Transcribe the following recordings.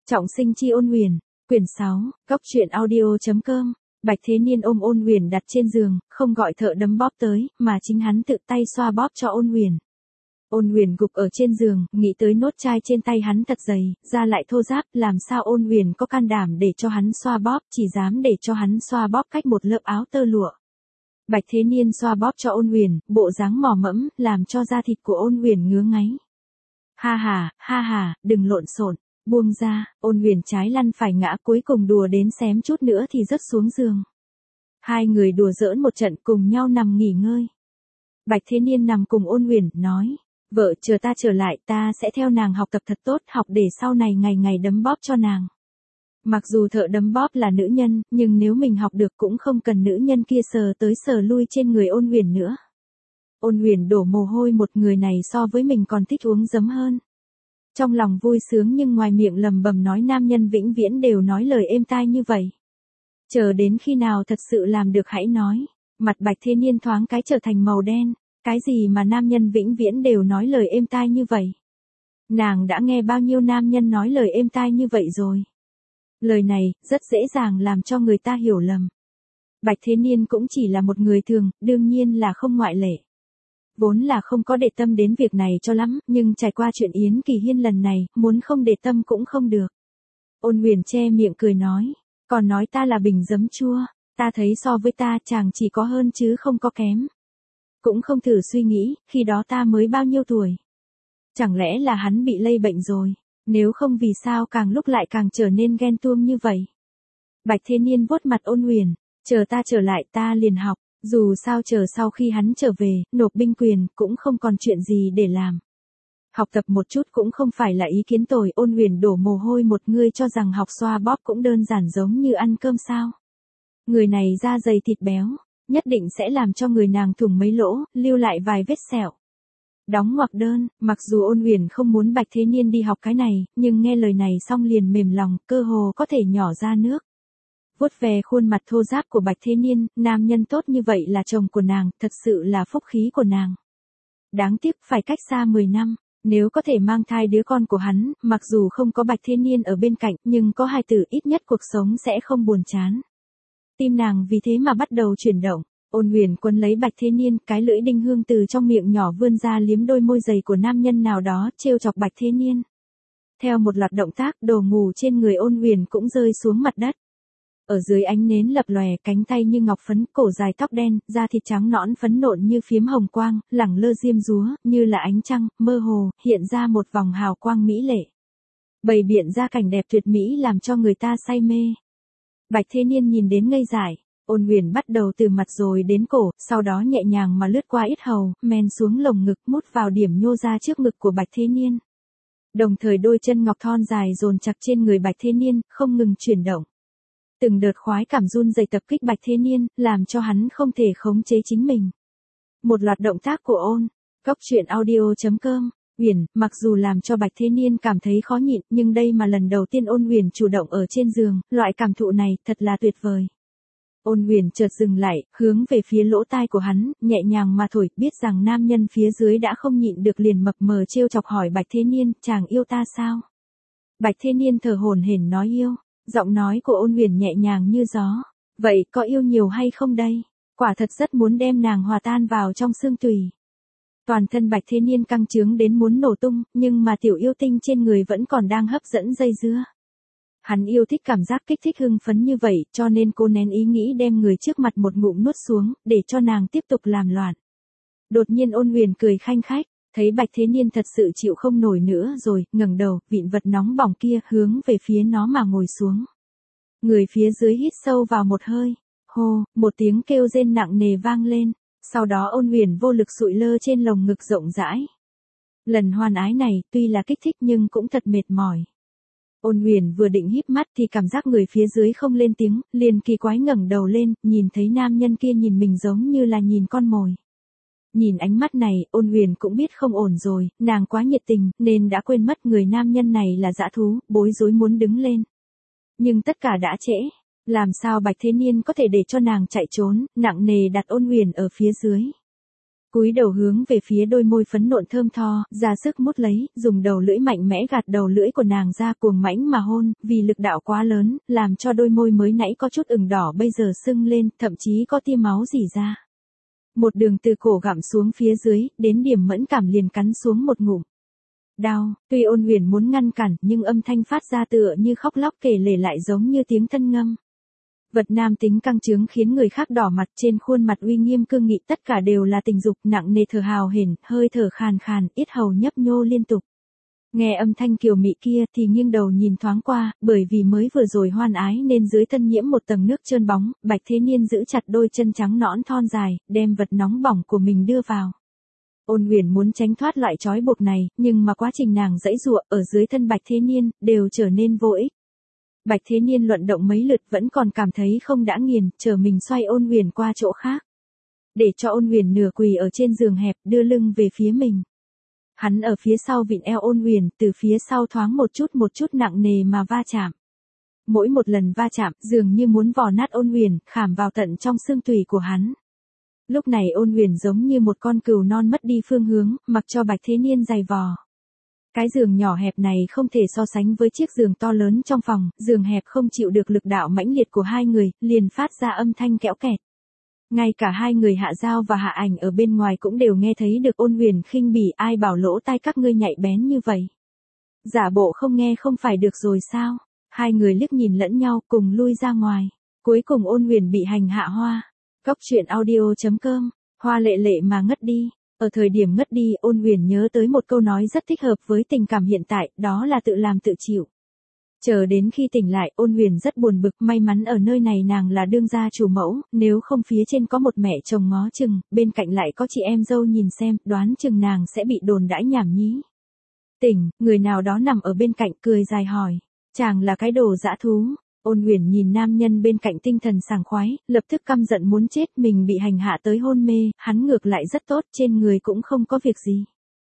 Trọng sinh chi Ôn Huyền, quyển 6, góc truyện audio.com. Bạch Thế Niên ôm Ôn Huyền đặt trên giường, không gọi thợ đấm bóp tới, mà chính hắn tự tay xoa bóp cho Ôn Huyền. Ôn Huyền gục ở trên giường, nghĩ tới nốt chai trên tay hắn thật dày, da lại thô ráp, làm sao Ôn Huyền có can đảm để cho hắn xoa bóp, chỉ dám để cho hắn xoa bóp cách một lớp áo tơ lụa. Bạch Thế Niên xoa bóp cho Ôn Huyền, bộ dáng mò mẫm, làm cho da thịt của Ôn Huyền ngứa ngáy. Ha ha, đừng lộn xộn, buông ra. Ôn Huyền trái lăn phải ngã, cuối cùng đùa đến xém chút nữa thì rớt xuống giường. Hai người đùa giỡn một trận, cùng nhau nằm nghỉ ngơi. Bạch Thế Niên nằm cùng Ôn Huyền, nói, vợ chờ ta trở lại, ta sẽ theo nàng học tập thật tốt, học để sau này ngày ngày đấm bóp cho nàng. Mặc dù thợ đấm bóp là nữ nhân, nhưng nếu mình học được cũng không cần nữ nhân kia sờ tới sờ lui trên người Ôn Huyền nữa. Ôn Huyền đổ mồ hôi, một người này so với mình còn thích uống giấm hơn. Trong lòng vui sướng nhưng ngoài miệng lầm bầm nói nam nhân vĩnh viễn đều nói lời êm tai như vậy. Chờ đến khi nào thật sự làm được hãy nói. Mặt Bạch Thế Niên thoáng cái trở thành màu đen. Cái gì mà nam nhân vĩnh viễn đều nói lời êm tai như vậy? Nàng đã nghe bao nhiêu nam nhân nói lời êm tai như vậy rồi? Lời này rất dễ dàng làm cho người ta hiểu lầm. Bạch Thế Niên cũng chỉ là một người thường, đương nhiên là không ngoại lệ. Vốn là không có để tâm đến việc này cho lắm, nhưng trải qua chuyện Yến Kỳ Hiên lần này, muốn không để tâm cũng không được. Ôn Huyền che miệng cười nói, còn nói ta là bình giấm chua, ta thấy so với ta chàng chỉ có hơn chứ không có kém. Cũng không thử suy nghĩ, khi đó ta mới bao nhiêu tuổi. Chẳng lẽ là hắn bị lây bệnh rồi, nếu không vì sao càng lúc lại càng trở nên ghen tuông như vậy. Bạch Thế Niên vuốt mặt Ôn Huyền, chờ ta trở lại ta liền học. Dù sao chờ sau khi hắn trở về, nộp binh quyền, cũng không còn chuyện gì để làm. Học tập một chút cũng không phải là ý kiến tồi. Ôn Huyền đổ mồ hôi, một người cho rằng học xoa bóp cũng đơn giản giống như ăn cơm sao. Người này da dày thịt béo, nhất định sẽ làm cho người nàng thủng mấy lỗ, lưu lại vài vết sẹo. Đóng ngoặc đơn, mặc dù Ôn Huyền không muốn Bạch Thế Niên đi học cái này, nhưng nghe lời này xong liền mềm lòng, cơ hồ có thể nhỏ ra nước. Vuốt về khuôn mặt thô ráp của Bạch Thế Niên, nam nhân tốt như vậy là chồng của nàng, thật sự là phúc khí của nàng. Đáng tiếc phải cách xa 10 năm, nếu có thể mang thai đứa con của hắn, mặc dù không có Bạch Thế Niên ở bên cạnh, nhưng có hài tử ít nhất cuộc sống sẽ không buồn chán. Tim nàng vì thế mà bắt đầu chuyển động. Ôn Huyền quấn lấy Bạch Thế Niên, cái lưỡi đinh hương từ trong miệng nhỏ vươn ra liếm đôi môi dày của nam nhân nào đó, trêu chọc Bạch Thế Niên. Theo một loạt động tác, đồ ngủ trên người Ôn Huyền cũng rơi xuống mặt đất. Ở dưới ánh nến lập lòe, cánh tay như ngọc phấn, cổ dài tóc đen, da thịt trắng nõn phấn nộn như phiếm hồng quang, lẳng lơ diêm dúa, như là ánh trăng, mơ hồ, hiện ra một vòng hào quang mỹ lệ. Bày biện ra cảnh đẹp tuyệt mỹ làm cho người ta say mê. Bạch Thế Niên nhìn đến ngây dại. Ôn Huyền bắt đầu từ mặt rồi đến cổ, sau đó nhẹ nhàng mà lướt qua yết hầu, men xuống lồng ngực, mút vào điểm nhô ra trước ngực của Bạch Thế Niên. Đồng thời đôi chân ngọc thon dài dồn chặt trên người Bạch Thế Niên, không ngừng chuyển động. Từng đợt khoái cảm run rẩy tập kích Bạch Thế Niên, làm cho hắn không thể khống chế chính mình. Một loạt động tác của góc truyện audio.com. Huyền, mặc dù làm cho Bạch Thế Niên cảm thấy khó nhịn, nhưng đây mà lần đầu tiên Ôn Huyền chủ động ở trên giường, loại cảm thụ này thật là tuyệt vời. Ôn Huyền chợt dừng lại, hướng về phía lỗ tai của hắn, nhẹ nhàng mà thổi, biết rằng nam nhân phía dưới đã không nhịn được liền mập mờ trêu chọc hỏi Bạch Thế Niên, chàng yêu ta sao? Bạch Thế Niên thở hổn hển nói yêu. Giọng nói của Ôn Huyền nhẹ nhàng như gió. Vậy có yêu nhiều hay không đây? Quả thật rất muốn đem nàng hòa tan vào trong xương tủy. Toàn thân Bạch Thế Niên căng trướng đến muốn nổ tung, nhưng mà tiểu yêu tinh trên người vẫn còn đang hấp dẫn dây dưa. Hắn yêu thích cảm giác kích thích hưng phấn như vậy, cho nên cô nén ý nghĩ đem người trước mặt một ngụm nuốt xuống, để cho nàng tiếp tục làm loạn. Đột nhiên Ôn Huyền cười khanh khách. Thấy Bạch Thế Niên thật sự chịu không nổi nữa rồi, ngẩng đầu, vịn vật nóng bỏng kia, hướng về phía nó mà ngồi xuống. Người phía dưới hít sâu vào một hơi. Hô, một tiếng kêu rên nặng nề vang lên. Sau đó Ôn Huyền vô lực sụi lơ trên lồng ngực rộng rãi. Lần hoan ái này, tuy là kích thích nhưng cũng thật mệt mỏi. Ôn Huyền vừa định híp mắt thì cảm giác người phía dưới không lên tiếng, liền kỳ quái ngẩng đầu lên, nhìn thấy nam nhân kia nhìn mình giống như là nhìn con mồi. Nhìn ánh mắt này, Ôn Huyền cũng biết không ổn rồi, nàng quá nhiệt tình, nên đã quên mất người nam nhân này là dã thú, bối rối muốn đứng lên. Nhưng tất cả đã trễ, làm sao Bạch Thế Niên có thể để cho nàng chạy trốn, nặng nề đặt Ôn Huyền ở phía dưới. Cúi đầu hướng về phía đôi môi phấn nộn thơm tho, ra sức mút lấy, dùng đầu lưỡi mạnh mẽ gạt đầu lưỡi của nàng ra cuồng mãnh mà hôn, vì lực đạo quá lớn, làm cho đôi môi mới nãy có chút ửng đỏ bây giờ sưng lên, thậm chí có tia máu rỉ ra. Một đường từ cổ gặm xuống phía dưới, đến điểm mẫn cảm liền cắn xuống một ngụm. Đau, tuy Ôn Huyền muốn ngăn cản, nhưng âm thanh phát ra tựa như khóc lóc kể lể lại giống như tiếng thân ngâm. Vật nam tính căng trướng khiến người khác đỏ mặt, trên khuôn mặt uy nghiêm cương nghị tất cả đều là tình dục, nặng nề thở hào hển, hơi thở khàn khàn, yết hầu nhấp nhô liên tục. Nghe âm thanh kiều mị kia thì nghiêng đầu nhìn thoáng qua, bởi vì mới vừa rồi hoan ái nên dưới thân nhiễm một tầng nước trơn bóng, Bạch Thế Niên giữ chặt đôi chân trắng nõn thon dài, đem vật nóng bỏng của mình đưa vào. Ôn Huyền muốn tránh thoát loại trói buộc này, nhưng mà quá trình nàng giãy giụa ở dưới thân Bạch Thế Niên đều trở nên vô ích. Bạch Thế Niên luận động mấy lượt vẫn còn cảm thấy không đã nghiền, chờ mình xoay Ôn Huyền qua chỗ khác. Để cho Ôn Huyền nửa quỳ ở trên giường hẹp, đưa lưng về phía mình. Hắn ở phía sau vịn eo Ôn Huyền, từ phía sau thoáng một chút nặng nề mà va chạm. Mỗi một lần va chạm, dường như muốn vò nát Ôn Huyền, khảm vào tận trong xương tủy của hắn. Lúc này Ôn Huyền giống như một con cừu non mất đi phương hướng, mặc cho Bạch Thế Niên giày vò. Cái giường nhỏ hẹp này không thể so sánh với chiếc giường to lớn trong phòng, giường hẹp không chịu được lực đạo mãnh liệt của hai người, liền phát ra âm thanh kẽo kẹt. Ngay cả hai người Hạ Giao và Hạ Ảnh ở bên ngoài cũng đều nghe thấy được Ôn Huyền khinh bỉ, ai bảo lỗ tai các ngươi nhạy bén như vậy. Giả bộ không nghe không phải được rồi sao? Hai người liếc nhìn lẫn nhau cùng lui ra ngoài. Cuối cùng Ôn Huyền bị hành hạ hoa. Cóc truyện audio.com, hoa lệ lệ mà ngất đi. Ở thời điểm ngất đi, Ôn Huyền nhớ tới một câu nói rất thích hợp với tình cảm hiện tại, đó là tự làm tự chịu. Chờ đến khi tỉnh lại, Ôn Huyền rất buồn bực, may mắn ở nơi này nàng là đương gia chủ mẫu, nếu không phía trên có một mẹ chồng ngó chừng, bên cạnh lại có chị em dâu nhìn xem, đoán chừng nàng sẽ bị đồn đãi nhảm nhí. Tỉnh, người nào đó nằm ở bên cạnh cười dài hỏi, chàng là cái đồ dã thú. Ôn Huyền nhìn nam nhân bên cạnh tinh thần sảng khoái, lập tức căm giận muốn chết, mình bị hành hạ tới hôn mê, hắn ngược lại rất tốt, trên người cũng không có việc gì.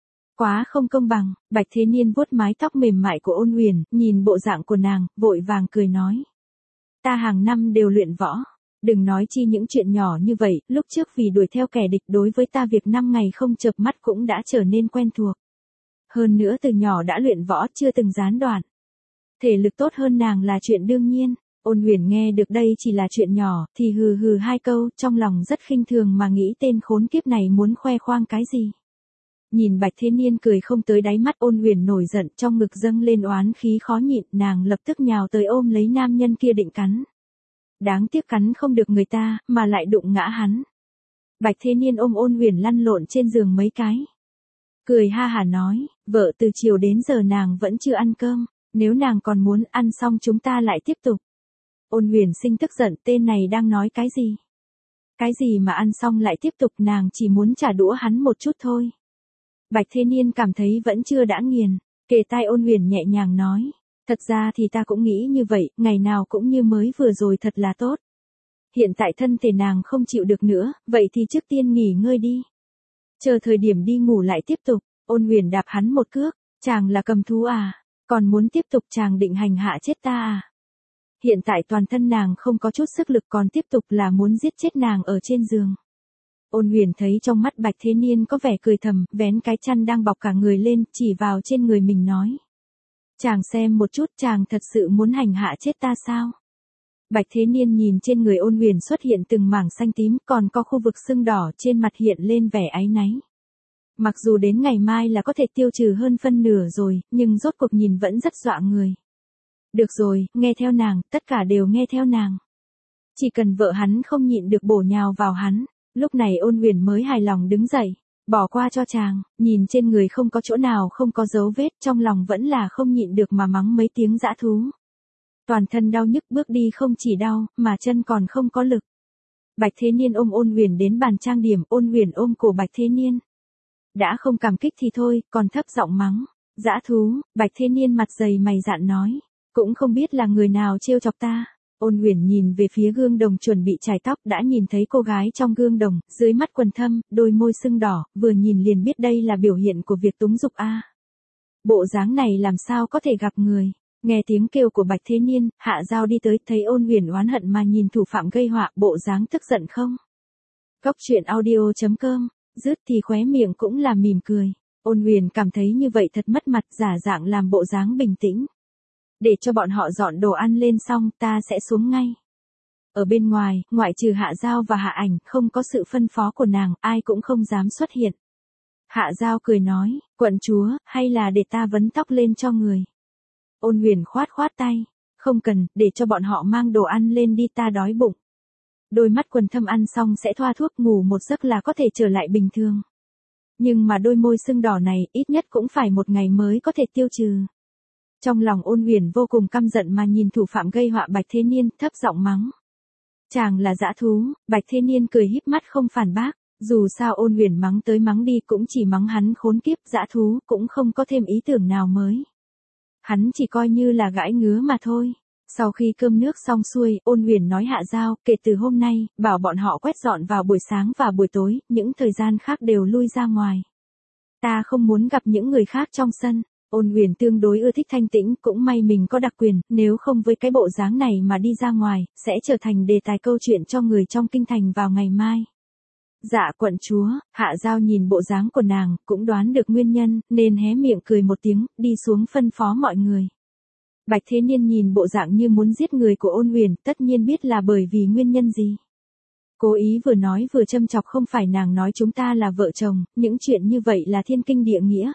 Quá không công bằng. Bạch Thế Niên vuốt mái tóc mềm mại của Ôn Huyền, nhìn bộ dạng của nàng, vội vàng cười nói. Ta hàng năm đều luyện võ. Đừng nói chi những chuyện nhỏ như vậy, lúc trước vì đuổi theo kẻ địch đối với ta việc 5 ngày không chợp mắt cũng đã trở nên quen thuộc. Hơn nữa từ nhỏ đã luyện võ chưa từng gián đoạn. Thể lực tốt hơn nàng là chuyện đương nhiên. Ôn Huyền nghe được đây chỉ là chuyện nhỏ, thì hừ hừ hai câu, trong lòng rất khinh thường mà nghĩ tên khốn kiếp này muốn khoe khoang cái gì. Nhìn Bạch Thế Niên cười không tới đáy mắt, Ôn Huyền nổi giận, trong ngực dâng lên oán khí khó nhịn, nàng lập tức nhào tới ôm lấy nam nhân kia định cắn. Đáng tiếc cắn không được người ta, mà lại đụng ngã hắn. Bạch Thế Niên ôm Ôn Huyền lăn lộn trên giường mấy cái. Cười ha hả nói, vợ từ chiều đến giờ nàng vẫn chưa ăn cơm, nếu nàng còn muốn ăn xong chúng ta lại tiếp tục. Ôn Huyền sinh tức giận, tên này đang nói cái gì? Cái gì mà ăn xong lại tiếp tục, nàng chỉ muốn trả đũa hắn một chút thôi. Bạch Thế Niên cảm thấy vẫn chưa đã nghiền, kề tai Ôn Huyền nhẹ nhàng nói, thật ra thì ta cũng nghĩ như vậy, ngày nào cũng như mới vừa rồi thật là tốt. Hiện tại thân thể nàng không chịu được nữa, vậy thì trước tiên nghỉ ngơi đi. Chờ thời điểm đi ngủ lại tiếp tục. Ôn Huyền đạp hắn một cước, chàng là cầm thú à, còn muốn tiếp tục, chàng định hành hạ chết ta à. Hiện tại toàn thân nàng không có chút sức lực, còn tiếp tục là muốn giết chết nàng ở trên giường. Ôn Huyền thấy trong mắt Bạch Thế Niên có vẻ cười thầm, vén cái chăn đang bọc cả người lên, chỉ vào trên người mình nói. Chàng xem một chút, chàng thật sự muốn hành hạ chết ta sao? Bạch Thế Niên nhìn trên người Ôn Huyền xuất hiện từng mảng xanh tím, còn có khu vực sưng đỏ trên mặt hiện lên vẻ áy náy. Mặc dù đến ngày mai là có thể tiêu trừ hơn phân nửa rồi, nhưng rốt cuộc nhìn vẫn rất dọa người. Được rồi, nghe theo nàng, tất cả đều nghe theo nàng. Chỉ cần vợ hắn không nhịn được bổ nhào vào hắn. Lúc này Ôn Huyền mới hài lòng đứng dậy, bỏ qua cho chàng, nhìn trên người không có chỗ nào không có dấu vết, trong lòng vẫn là không nhịn được mà mắng mấy tiếng dã thú. Toàn thân đau nhức, bước đi không chỉ đau, mà chân còn không có lực. Bạch Thế Niên ôm Ôn Huyền đến bàn trang điểm, Ôn Huyền ôm cổ Bạch Thế Niên. Đã không cảm kích thì thôi, còn thấp giọng mắng, dã thú. Bạch Thế Niên mặt dày mày dạn nói, cũng không biết là người nào trêu chọc ta. Ôn Huyền nhìn về phía gương đồng chuẩn bị chải tóc, đã nhìn thấy cô gái trong gương đồng, dưới mắt quầng thâm, đôi môi sưng đỏ, vừa nhìn liền biết đây là biểu hiện của việc túng dục a. Bộ dáng này làm sao có thể gặp người. Nghe tiếng kêu của Bạch Thế Niên, Hạ Giao đi tới, thấy Ôn Huyền oán hận mà nhìn thủ phạm gây họa, bộ dáng tức giận không. Cóc truyện audio.com dứt thì khóe miệng cũng là mỉm cười. Ôn Huyền cảm thấy như vậy thật mất mặt, giả dạng làm bộ dáng bình tĩnh. Để cho bọn họ dọn đồ ăn lên xong, ta sẽ xuống ngay. Ở bên ngoài, ngoại trừ Hạ Giao và Hạ Ảnh, không có sự phân phó của nàng, ai cũng không dám xuất hiện. Hạ Giao cười nói, quận chúa, hay là để ta vấn tóc lên cho người. Ôn Huyền khoát khoát tay, không cần, để cho bọn họ mang đồ ăn lên đi, ta đói bụng. Đôi mắt Quần Thâm ăn xong sẽ thoa thuốc ngủ một giấc là có thể trở lại bình thường. Nhưng mà đôi môi sưng đỏ này ít nhất cũng phải một ngày mới có thể tiêu trừ. Trong lòng Ôn Huyền vô cùng căm giận mà nhìn thủ phạm gây họa Bạch Thế Niên, thấp giọng mắng. Chàng là dã thú. Bạch Thế Niên cười híp mắt không phản bác. Dù sao Ôn Huyền mắng tới mắng đi cũng chỉ mắng hắn khốn kiếp, dã thú, cũng không có thêm ý tưởng nào mới. Hắn chỉ coi như là gãi ngứa mà thôi. Sau khi cơm nước xong xuôi, Ôn Huyền nói Hạ Giao, kể từ hôm nay, bảo bọn họ quét dọn vào buổi sáng và buổi tối, những thời gian khác đều lui ra ngoài. Ta không muốn gặp những người khác trong sân. Ôn Huyền tương đối ưa thích thanh tĩnh, cũng may mình có đặc quyền, nếu không với cái bộ dáng này mà đi ra ngoài, sẽ trở thành đề tài câu chuyện cho người trong kinh thành vào ngày mai. Dạ quận chúa. Hạ Giao nhìn bộ dáng của nàng, cũng đoán được nguyên nhân, nên hé miệng cười một tiếng, đi xuống phân phó mọi người. Bạch Thế Niên nhìn bộ dạng như muốn giết người của Ôn Huyền, tất nhiên biết là bởi vì nguyên nhân gì. Cố ý vừa nói vừa châm chọc, không phải nàng nói chúng ta là vợ chồng, những chuyện như vậy là thiên kinh địa nghĩa.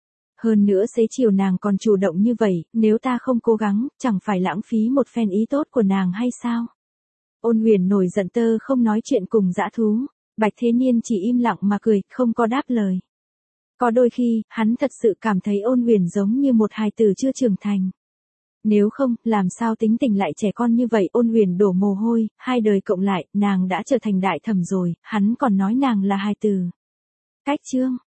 Hơn nữa xế chiều nàng còn chủ động như vậy, nếu ta không cố gắng, chẳng phải lãng phí một phen ý tốt của nàng hay sao? Ôn Huyền nổi giận tơ không nói chuyện cùng dã thú. Bạch Thế Niên chỉ im lặng mà cười, không có đáp lời. Có đôi khi, hắn thật sự cảm thấy Ôn Huyền giống như một hài tử chưa trưởng thành. Nếu không, làm sao tính tình lại trẻ con như vậy? Ôn Huyền đổ mồ hôi, 2 đời cộng lại, nàng đã trở thành đại thẩm rồi, hắn còn nói nàng là hài tử. Cách chương.